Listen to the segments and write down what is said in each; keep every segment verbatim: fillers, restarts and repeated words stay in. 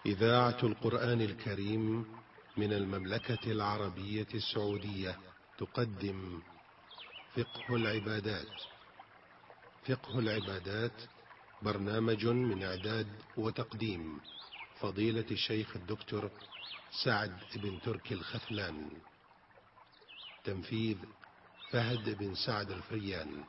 إذاعة القرآن الكريم من المملكة العربية السعودية تقدم فقه العبادات. فقه العبادات برنامج من إعداد وتقديم فضيلة الشيخ الدكتور سعد بن تركي الخثلان. تنفيذ فهد بن سعد الفريان.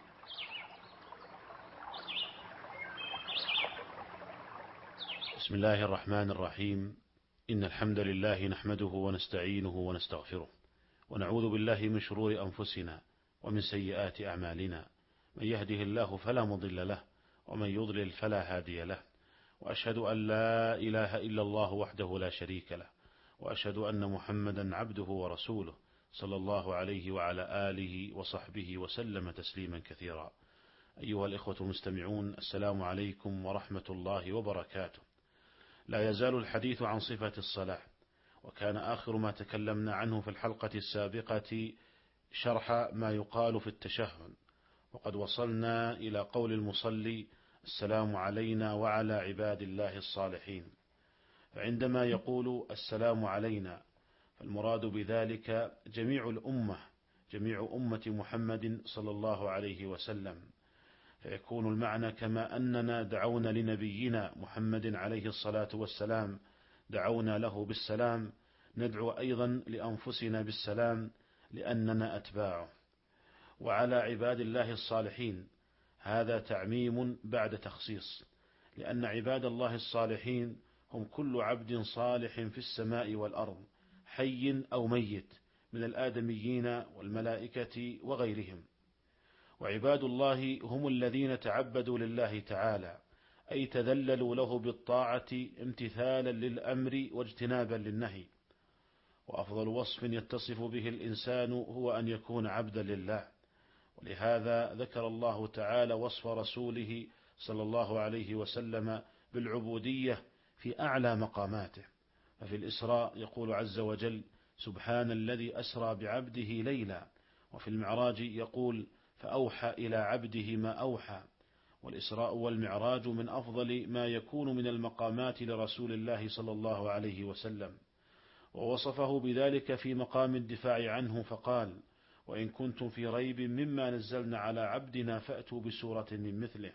بسم الله الرحمن الرحيم. إن الحمد لله نحمده ونستعينه ونستغفره، ونعوذ بالله من شرور أنفسنا ومن سيئات أعمالنا. من يهده الله فلا مضل له، ومن يضلل فلا هادي له. وأشهد أن لا إله إلا الله وحده لا شريك له، وأشهد أن محمدا عبده ورسوله صلى الله عليه وعلى آله وصحبه وسلم تسليما كثيرا. أيها الإخوة المستمعون، السلام عليكم ورحمة الله وبركاته. لا يزال الحديث عن صفة الصلاة، وكان آخر ما تكلمنا عنه في الحلقة السابقة شرح ما يقال في التشهد، وقد وصلنا إلى قول المصلي: السلام علينا وعلى عباد الله الصالحين. فعندما يقول السلام علينا فالمراد بذلك جميع الأمة، جميع أمة محمد صلى الله عليه وسلم، فيكون المعنى كما أننا دعونا لنبينا محمد عليه الصلاة والسلام دعونا له بالسلام، ندعو أيضا لأنفسنا بالسلام لأننا أتباعه. وعلى عباد الله الصالحين هذا تعميم بعد تخصيص، لأن عباد الله الصالحين هم كل عبد صالح في السماء والأرض، حي أو ميت، من الآدميين والملائكة وغيرهم. وعباد الله هم الذين تعبدوا لله تعالى، أي تذللوا له بالطاعة امتثالا للأمر واجتنابا للنهي. وأفضل وصف يتصف به الإنسان هو أن يكون عبدا لله، ولهذا ذكر الله تعالى وصف رسوله صلى الله عليه وسلم بالعبودية في أعلى مقاماته. ففي الإسراء يقول عز وجل: سبحان الذي أسرى بعبده ليلا. وفي المعراج يقول: فأوحى إلى عبده ما أوحى. والإسراء والمعراج من أفضل ما يكون من المقامات لرسول الله صلى الله عليه وسلم، ووصفه بذلك في مقام الدفاع عنه فقال: وإن كنتم في ريب مما نزلنا على عبدنا فأتوا بسورة من مثله.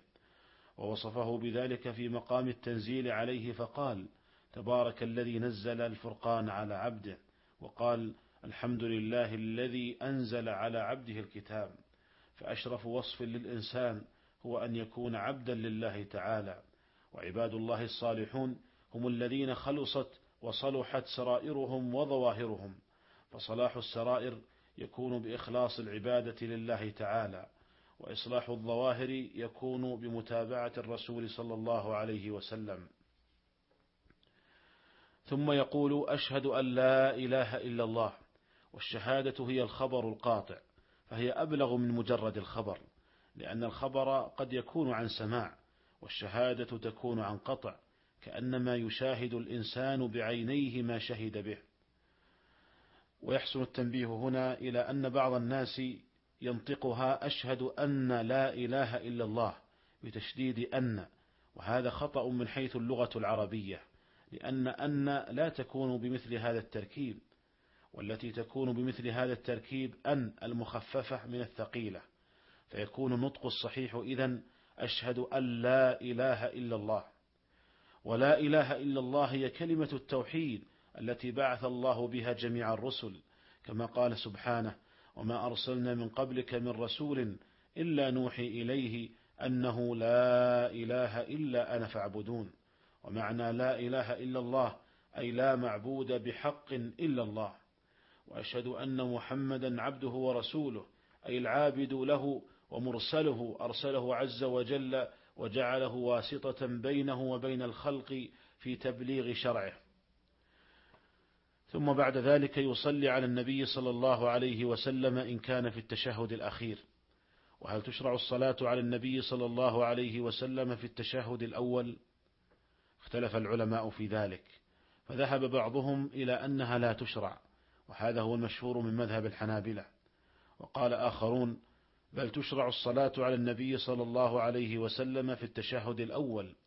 ووصفه بذلك في مقام التنزيل عليه فقال: تبارك الذي نزل الفرقان على عبده. وقال: الحمد لله الذي أنزل على عبده الكتاب. فأشرف وصف للإنسان هو أن يكون عبدا لله تعالى. وعباد الله الصالحون هم الذين خلصت وصلحت سرائرهم وظواهرهم، فصلاح السرائر يكون بإخلاص العبادة لله تعالى، وإصلاح الظواهر يكون بمتابعة الرسول صلى الله عليه وسلم. ثم يقول: أشهد أن لا إله إلا الله. والشهادة هي الخبر القاطع، فهي أبلغ من مجرد الخبر، لأن الخبر قد يكون عن سماع، والشهادة تكون عن قطع، كأنما يشاهد الإنسان بعينيه ما شهد به. ويحسن التنبيه هنا إلى أن بعض الناس ينطقها أشهد أن لا إله إلا الله بتشديد أن، وهذا خطأ من حيث اللغة العربية، لأن أن لا تكون بمثل هذا التركيب، والتي تكون بمثل هذا التركيب أن المخففة من الثقيلة، فيكون النطق الصحيح إذن أشهد أن لا إله إلا الله. ولا إله إلا الله هي كلمة التوحيد التي بعث الله بها جميع الرسل، كما قال سبحانه: وما أرسلنا من قبلك من رسول إلا نوحي إليه أنه لا إله إلا أنا فاعبدون. ومعنى لا إله إلا الله أي لا معبود بحق إلا الله. وأشهد أن محمدا عبده ورسوله، أي العابد له ومرسله، أرسله عز وجل وجعله واسطة بينه وبين الخلق في تبليغ شرعه. ثم بعد ذلك يصلي على النبي صلى الله عليه وسلم إن كان في التشهد الأخير. وهل تشرع الصلاة على النبي صلى الله عليه وسلم في التشهد الأول؟ اختلف العلماء في ذلك، فذهب بعضهم إلى أنها لا تشرع، وهذا هو المشهور من مذهب الحنابلة. وقال آخرون: بل تشرع الصلاة على النبي صلى الله عليه وسلم في التشهد الأول،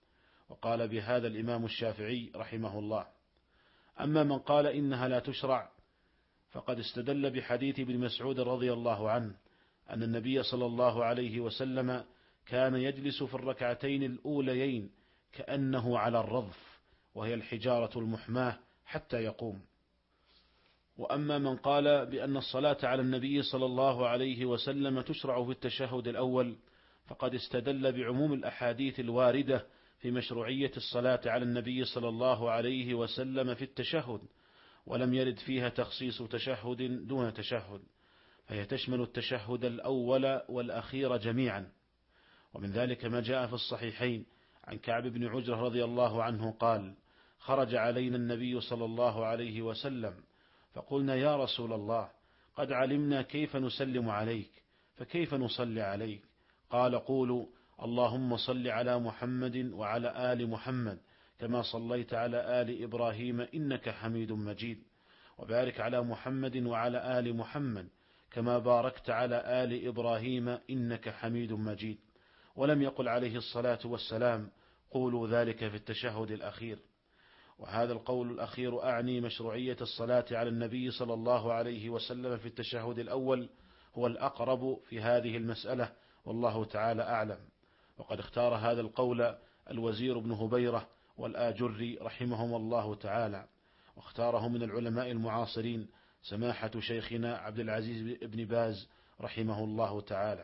وقال بهذا الإمام الشافعي رحمه الله. أما من قال إنها لا تشرع فقد استدل بحديث ابن مسعود رضي الله عنه أن النبي صلى الله عليه وسلم كان يجلس في الركعتين الأوليين كأنه على الرضف، وهي الحجارة المحماة، حتى يقوم. وأما من قال بأن الصلاة على النبي صلى الله عليه وسلم تشرع في التشهد الأول فقد استدل بعموم الأحاديث الواردة في مشروعية الصلاة على النبي صلى الله عليه وسلم في التشهد، ولم يرد فيها تخصيص تشهد دون تشهد، فهي تشمل التشهد الأول والأخير جميعا. ومن ذلك ما جاء في الصحيحين عن كعب بن عجرة رضي الله عنه قال: خرج علينا النبي صلى الله عليه وسلم فقلنا يا رسول الله قد علمنا كيف نسلم عليك فكيف نصلي عليك؟ قال: قولوا اللهم صل على محمد وعلى آل محمد كما صليت على آل إبراهيم إنك حميد مجيد، وبارك على محمد وعلى آل محمد كما باركت على آل إبراهيم إنك حميد مجيد. ولم يقل عليه الصلاة والسلام قولوا ذلك في التشهد الأخير. وهذا القول الأخير أعني مشروعية الصلاة على النبي صلى الله عليه وسلم في التشهد الأول هو الأقرب في هذه المسألة، والله تعالى أعلم. وقد اختار هذا القول الوزير بن هبيرة والآجري رحمهم الله تعالى، واختاره من العلماء المعاصرين سماحة شيخنا عبد العزيز بن باز رحمه الله تعالى.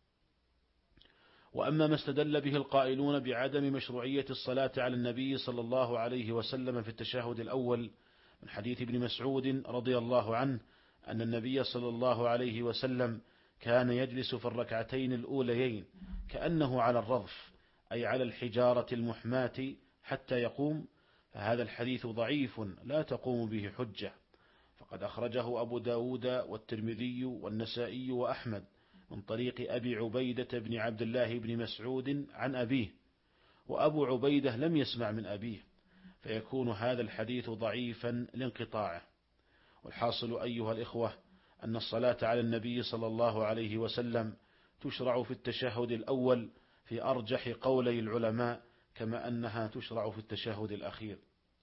وأما ما استدل به القائلون بعدم مشروعية الصلاة على النبي صلى الله عليه وسلم في التشهد الأول من حديث ابن مسعود رضي الله عنه أن النبي صلى الله عليه وسلم كان يجلس في الركعتين الأوليين كأنه على الرضف، أي على الحجارة المحماة، حتى يقوم، فهذا الحديث ضعيف لا تقوم به حجة، فقد أخرجه أبو داود والترمذي والنسائي وأحمد من طريق أبي عبيدة بن عبد الله بن مسعود عن أبيه، وأبو عبيدة لم يسمع من أبيه، فيكون هذا الحديث ضعيفا لانقطاعه. والحاصل أيها الإخوة أن الصلاة على النبي صلى الله عليه وسلم تشرع في التشهد الأول في أرجح قولي العلماء، كما أنها تشرع في التشهد الأخير.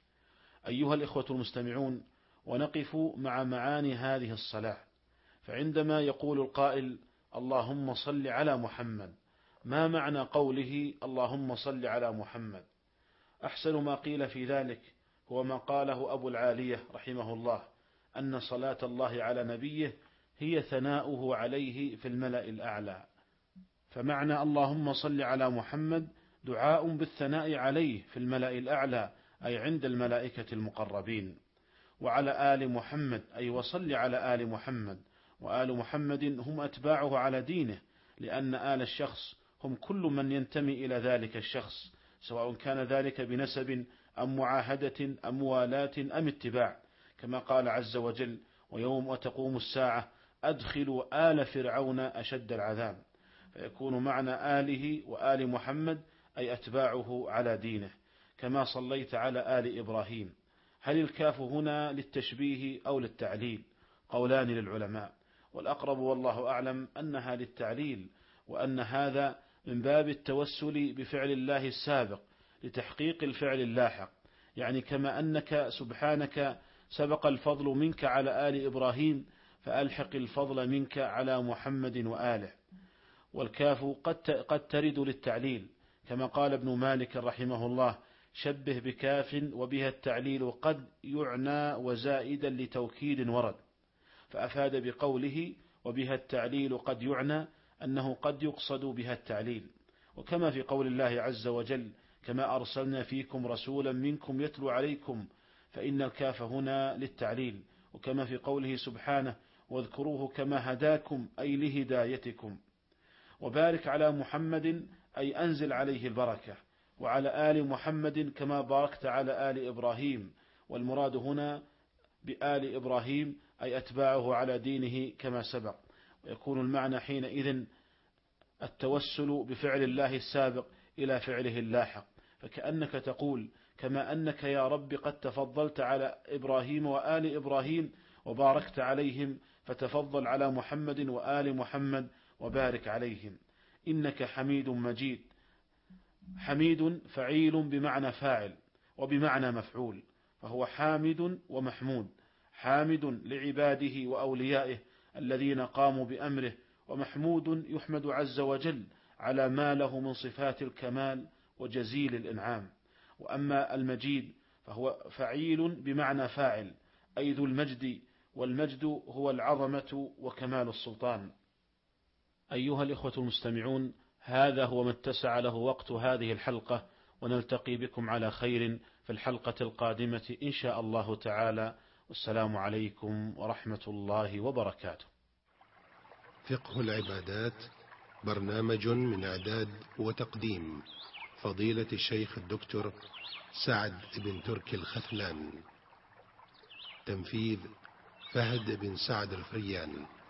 أيها الإخوة المستمعون، ونقف مع معاني هذه الصلاة. فعندما يقول القائل اللهم صل على محمد، ما معنى قوله اللهم صل على محمد؟ أحسن ما قيل في ذلك هو ما قاله أبو العالية رحمه الله، أن صلاة الله على نبيه هي ثناؤه عليه في الملأ الأعلى. فمعنى اللهم صل على محمد دعاء بالثناء عليه في الملأ الأعلى، أي عند الملائكة المقربين. وعلى آل محمد أي وصل على آل محمد، وآل محمد هم أتباعه على دينه، لأن آل الشخص هم كل من ينتمي إلى ذلك الشخص، سواء كان ذلك بنسب أم معاهدة أم موالاة أم اتباع، كما قال عز وجل ويوم تقوم الساعة أدخلوا آل فرعون أشد العذاب. فيكون معنى آله وآل محمد أي أتباعه على دينه. كما صليت على آل إبراهيم، هل الكاف هنا للتشبيه أو للتعليل؟ قولان للعلماء، والأقرب والله أعلم أنها للتعليل، وأن هذا من باب التوسل بفعل الله السابق لتحقيق الفعل اللاحق، يعني كما أنك سبحانك سبق الفضل منك على آل إبراهيم فألحق الفضل منك على محمد وآله. والكاف قد ترد للتعليل، كما قال ابن مالك رحمه الله شبه بكاف وبها التعليل قد يعنى وزائدا لتوكيد ورد، فأفاد بقوله وبها التعليل قد يعنى أنه قد يقصد بها التعليل. وكما في قول الله عز وجل كما أرسلنا فيكم رسولا منكم يتلو عليكم، فإن الكاف هنا للتعليل. وكما في قوله سبحانه واذكروه كما هداكم أي لهدايتكم. وبارك على محمد أي أنزل عليه البركة، وعلى آل محمد كما باركت على آل إبراهيم، والمراد هنا بآل إبراهيم أي أتباعه على دينه كما سبق. ويكون المعنى حينئذ التوسل بفعل الله السابق إلى فعله اللاحق، فكأنك تقول كما أنك يا رب قد تفضلت على إبراهيم وآل إبراهيم وباركت عليهم، فتفضل على محمد وآل محمد وبارك عليهم. إنك حميد مجيد، حميد فعيل بمعنى فاعل وبمعنى مفعول، فهو حامد ومحمود، حامد لعباده وأوليائه الذين قاموا بأمره، ومحمود يحمد عز وجل على ما له من صفات الكمال وجزيل الإنعام. وأما المجيد فهو فعيل بمعنى فاعل، أي ذو المجد، والمجد هو العظمة وكمال السلطان. أيها الإخوة المستمعون، هذا هو ما اتسع له وقت هذه الحلقة، ونلتقي بكم على خير في الحلقة القادمة إن شاء الله تعالى، والسلام عليكم ورحمة الله وبركاته. فقه العبادات برنامج من إعداد وتقديم فضيلة الشيخ الدكتور سعد بن تركي الخثلان. تنفيذ فهد بن سعد الفريان.